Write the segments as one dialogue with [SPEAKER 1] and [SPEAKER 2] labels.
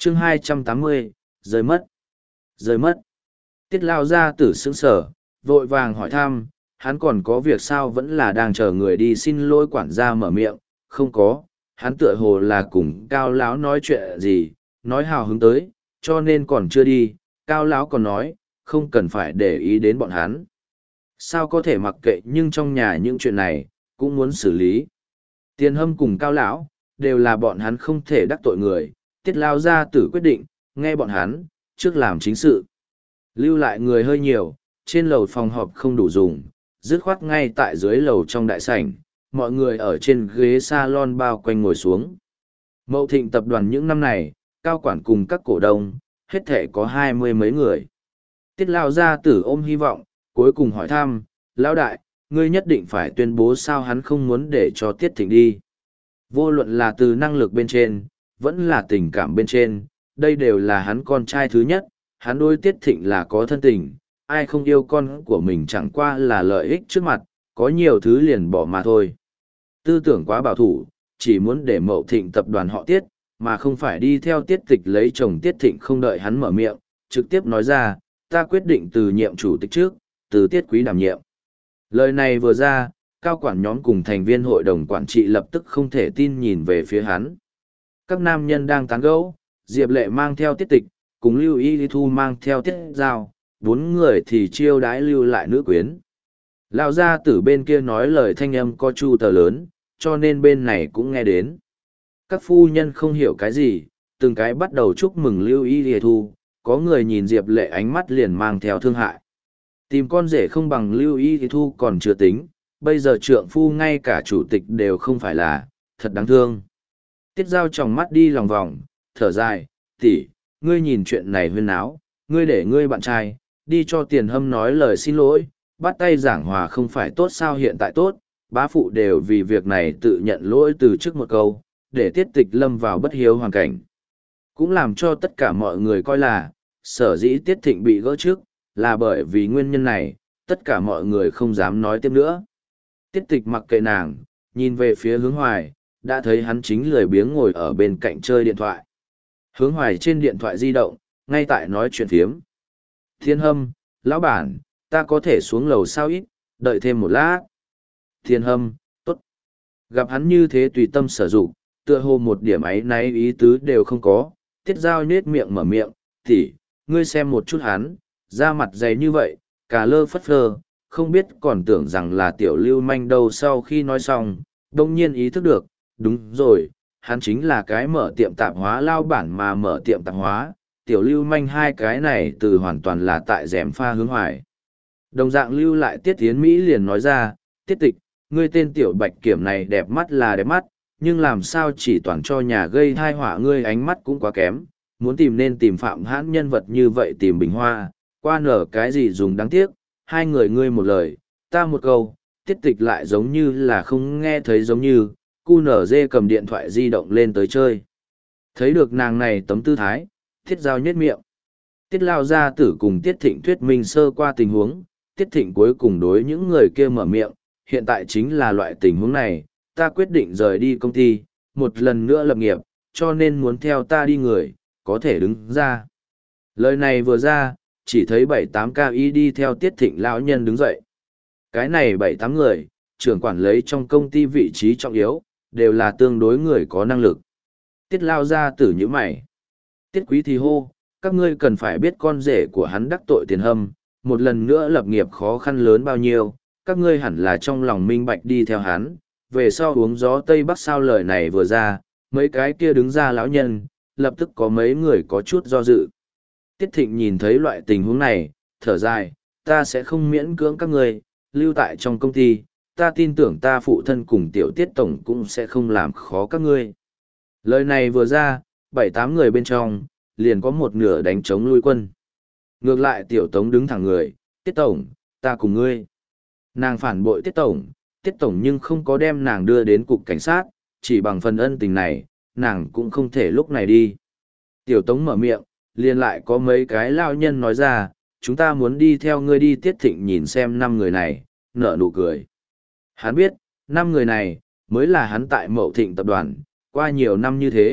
[SPEAKER 1] chương 280, rơi mất. Rơi mất. Tiết lao gia tử sững sở, vội vàng hỏi thăm, hắn còn có việc sao vẫn là đang chờ người đi xin lỗi quản gia mở miệng, không có, hắn tựa hồ là cùng cao lão nói chuyện gì, nói hào hứng tới, cho nên còn chưa đi, cao lão còn nói, không cần phải để ý đến bọn hắn. Sao có thể mặc kệ nhưng trong nhà những chuyện này, cũng muốn xử lý. Tiền Hâm cùng cao lão, đều là bọn hắn không thể đắc tội người, tiết lao gia tử quyết định, nghe bọn hắn, trước làm chính sự. Lưu lại người hơi nhiều, trên lầu phòng họp không đủ dùng, dứt khoát ngay tại dưới lầu trong đại sảnh, mọi người ở trên ghế salon bao quanh ngồi xuống. Mậu Thịnh tập đoàn những năm này, cao quản cùng các cổ đông, hết thể có 20 mấy người. Tiết lao gia tử ôm hy vọng, cuối cùng hỏi thăm, lão đại, ngươi nhất định phải tuyên bố sao hắn không muốn để cho Tiết Thịnh đi. Vô luận là từ năng lực bên trên, vẫn là tình cảm bên trên, đây đều là hắn con trai thứ nhất, hắn đối Tiết Thịnh là có thân tình, ai không yêu con của mình chẳng qua là lợi ích trước mặt, có nhiều thứ liền bỏ mà thôi. Tư tưởng quá bảo thủ, chỉ muốn để Mậu Thịnh tập đoàn họ Tiết, mà không phải đi theo Tiết Tịch lấy chồng Tiết Thịnh không đợi hắn mở miệng, trực tiếp nói ra, ta quyết định từ nhiệm chủ tịch trước, từ Tiết Quý đảm nhiệm. Lời này vừa ra, cao quản nhóm cùng thành viên hội đồng quản trị lập tức không thể tin nhìn về phía hắn. Các nam nhân đang tán gẫu, Diệp Lệ mang theo Tiết Tịch, cùng Lưu Y Thu mang theo Tiết Giao, 4 người thì chiêu đãi lưu lại nữ quyến. Lão gia tử bên kia nói lời thanh âm có chu tờ lớn, cho nên bên này cũng nghe đến. Các phu nhân không hiểu cái gì, từng cái bắt đầu chúc mừng Lưu Y Thu, có người nhìn Diệp Lệ ánh mắt liền mang theo thương hại. Tìm con rể không bằng Lưu Y Thu còn chưa tính, bây giờ trượng phu ngay cả chủ tịch đều không phải là, thật đáng thương. Tiết Giao tròng mắt đi lòng vòng, thở dài, tỷ, ngươi nhìn chuyện này huyên náo, ngươi để ngươi bạn trai, đi cho Tiền Hâm nói lời xin lỗi, bắt tay giảng hòa không phải tốt sao hiện tại tốt, bá phụ đều vì việc này tự nhận lỗi từ trước một câu, để Tiết Tịch lâm vào bất hiếu hoàn cảnh. Cũng làm cho tất cả mọi người coi là, sở dĩ Tiết Thịnh bị gỡ trước, là bởi vì nguyên nhân này, tất cả mọi người không dám nói tiếp nữa. Tiết Tịch mặc kệ nàng, nhìn về phía Hướng Hoài, đã thấy hắn chính lười biếng ngồi ở bên cạnh chơi điện thoại. Hướng Hoài trên điện thoại di động, ngay tại nói chuyện phiếm. Thiên Hâm, lão bản, ta có thể xuống lầu sao ít, đợi thêm một lát. Thiên Hâm, tốt. Gặp hắn như thế tùy tâm sở dụng, tựa hồ một điểm ấy náy ý tứ đều không có. Tiết Giao nhết miệng mở miệng, tỷ, ngươi xem một chút hắn, da mặt dày như vậy, cà lơ phất phơ, không biết còn tưởng rằng là tiểu lưu manh đâu. Sau khi nói xong, đông nhiên ý thức được, đúng rồi, hắn chính là cái mở tiệm tạp hóa lao bản mà mở tiệm tạp hóa, tiểu lưu manh hai cái này từ hoàn toàn là tại rèm pha Hướng Hoài. Đồng dạng lưu lại Tiết Tiến Mỹ liền nói ra, Tiết Tịch, ngươi tên tiểu bạch kiểm này đẹp mắt là đẹp mắt, nhưng làm sao chỉ toàn cho nhà gây thai họa, ngươi ánh mắt cũng quá kém, muốn tìm nên tìm Phạm Hãn nhân vật như vậy tìm Bình Hoa, qua nở cái gì dùng đáng tiếc, hai người ngươi một lời, ta một câu, Tiết Tịch lại giống như là không nghe thấy giống như, cu nở dê cầm điện thoại di động lên tới chơi. Thấy được nàng này tấm tư thái, Tiết Giao nhếch miệng. Tiết Lao gia tử cùng Tiết Thịnh thuyết minh sơ qua tình huống, Tiết Thịnh cuối cùng đối những người kia mở miệng, hiện tại chính là loại tình huống này, ta quyết định rời đi công ty, một lần nữa lập nghiệp, cho nên muốn theo ta đi người, có thể đứng ra. Lời này vừa ra, chỉ thấy 7-8 cao y đi theo Tiết Thịnh lão nhân đứng dậy. Cái này 7-8 người, trưởng quản lấy trong công ty vị trí trọng yếu, đều là tương đối người có năng lực. Tiết Lao gia tử như mày. Tiết Quý thì hô, các ngươi cần phải biết con rể của hắn đắc tội Tiền Hâm, một lần nữa lập nghiệp khó khăn lớn bao nhiêu, các ngươi hẳn là trong lòng minh bạch đi theo hắn, về sau uống gió Tây Bắc. Sao lời này vừa ra, mấy cái kia đứng ra lão nhân, lập tức có mấy người có chút do dự. Tiết Thịnh nhìn thấy loại tình huống này, thở dài, ta sẽ không miễn cưỡng các ngươi, lưu tại trong công ty, ta tin tưởng ta phụ thân cùng tiểu Tiết Tổng cũng sẽ không làm khó các ngươi. Lời này vừa ra, 7-8 người bên trong, liền có một nửa đánh chống lui quân. Ngược lại tiểu Tống đứng thẳng người, Tiết Tổng, ta cùng ngươi. Nàng phản bội Tiết Tổng nhưng không có đem nàng đưa đến cục cảnh sát, chỉ bằng phần ân tình này, nàng cũng không thể lúc này đi. Tiểu Tống mở miệng, liền lại có mấy cái lao nhân nói ra, chúng ta muốn đi theo ngươi đi. Tiết Thịnh nhìn xem 5 người này, nở nụ cười. Hắn biết, 5 người này, mới là hắn tại Mậu Thịnh tập đoàn, qua nhiều năm như thế,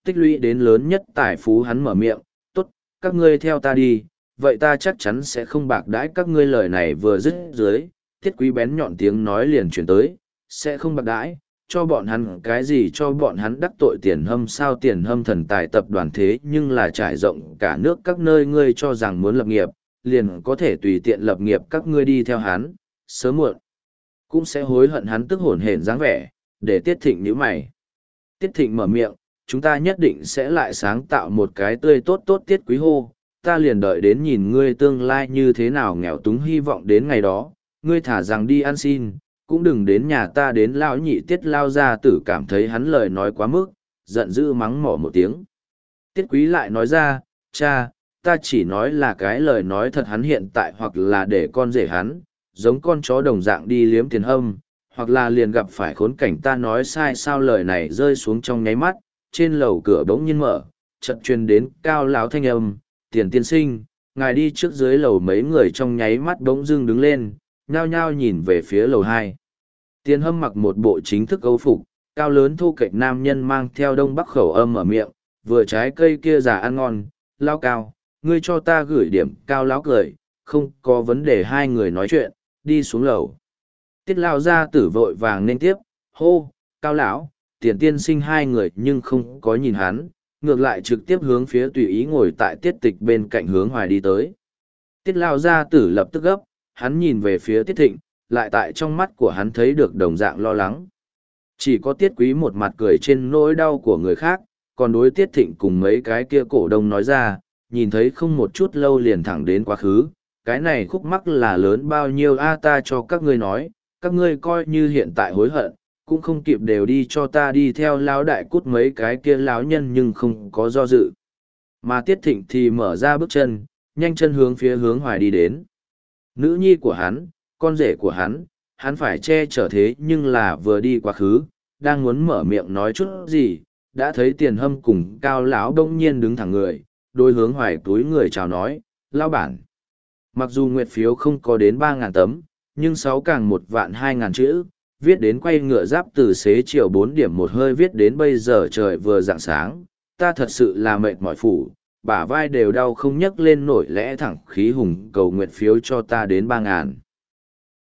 [SPEAKER 1] tích lũy đến lớn nhất tài phú hắn mở miệng, tốt, các ngươi theo ta đi, vậy ta chắc chắn sẽ không bạc đãi các ngươi. Lời này vừa dứt dưới, Tiết Quý bén nhọn tiếng nói liền chuyển tới, sẽ không bạc đãi, cho bọn hắn cái gì, cho bọn hắn đắc tội Tiền Hâm sao? Tiền Hâm thần tài tập đoàn thế nhưng là trải rộng cả nước các nơi, ngươi cho rằng muốn lập nghiệp, liền có thể tùy tiện lập nghiệp, các ngươi đi theo hắn, sớm muộn cũng sẽ hối hận. Hắn tức hổn hển dáng vẻ, để Tiết Thịnh nhíu mày. Tiết Thịnh mở miệng, chúng ta nhất định sẽ lại sáng tạo một cái tươi tốt tốt. Tiết Quý hô, ta liền đợi đến nhìn ngươi tương lai như thế nào, nghèo túng hy vọng đến ngày đó, ngươi thả rằng đi ăn xin, cũng đừng đến nhà ta. Đến lão nhị Tiết lao gia tử cảm thấy hắn lời nói quá mức, giận dữ mắng mỏ một tiếng. Tiết Quý lại nói ra, cha, ta chỉ nói là cái lời nói thật, hắn hiện tại hoặc là để con rể hắn, giống con chó đồng dạng đi liếm Tiền Hâm, hoặc là liền gặp phải khốn cảnh. Ta nói sai sao? Lời này rơi xuống trong nháy mắt, trên lầu cửa bỗng nhiên mở, chợt truyền đến cao lão thanh âm, Tiền tiên sinh, ngài đi trước. dưới lầu mấy người trong nháy mắt bỗng dưng đứng lên, nhao nhao nhìn về phía lầu 2. Tiền Hâm mặc một bộ chính thức âu phục, cao lớn thu kệch nam nhân mang theo đông bắc khẩu âm ở miệng, vừa trái cây kia già ăn ngon, lao cao, ngươi cho ta gửi điểm. Cao lão cười, không có vấn đề. Hai người nói chuyện, đi xuống lầu. Tiết lao gia tử vội vàng nên tiếp, hô, Cao lão, Tiền tiên sinh. Hai người nhưng không có nhìn hắn, ngược lại trực tiếp hướng phía tùy ý ngồi tại Tiết Tịch bên cạnh Hướng Hoài đi tới. Tiết lao gia tử lập tức gấp, hắn nhìn về phía Tiết Thịnh, lại tại trong mắt của hắn thấy được đồng dạng lo lắng. Chỉ có Tiết Quý một mặt cười trên nỗi đau của người khác, còn đối Tiết Thịnh cùng mấy cái kia cổ đông nói ra, nhìn thấy không một chút lâu liền thẳng đến quá khứ, cái này khúc mắc là lớn bao nhiêu a? Ta cho các ngươi nói, các ngươi coi như hiện tại hối hận, cũng không kịp, đều đi cho ta đi theo lão đại cút. Mấy cái kia lão nhân nhưng không có do dự. Mà Tiết Thịnh thì mở ra bước chân, nhanh chân hướng phía Hướng Hoài đi đến. Nữ nhi của hắn, con rể của hắn phải che chở, thế nhưng là vừa đi quá khứ, đang muốn mở miệng nói chút gì, đã thấy Tiền Hâm cùng Cao lão đông nhiên đứng thẳng người, đôi Hướng Hoài túi người chào nói, lao bản. Mặc dù nguyệt phiếu không có đến 3.000 tấm, nhưng 6 càng 1.200.000 chữ, viết đến quay ngựa giáp từ xế chiều 4 điểm một hơi viết đến bây giờ trời vừa rạng sáng, ta thật sự là mệt mỏi phủ, bả vai đều đau không nhấc lên nổi, lẽ thẳng khí hùng cầu nguyệt phiếu cho ta đến 3.000.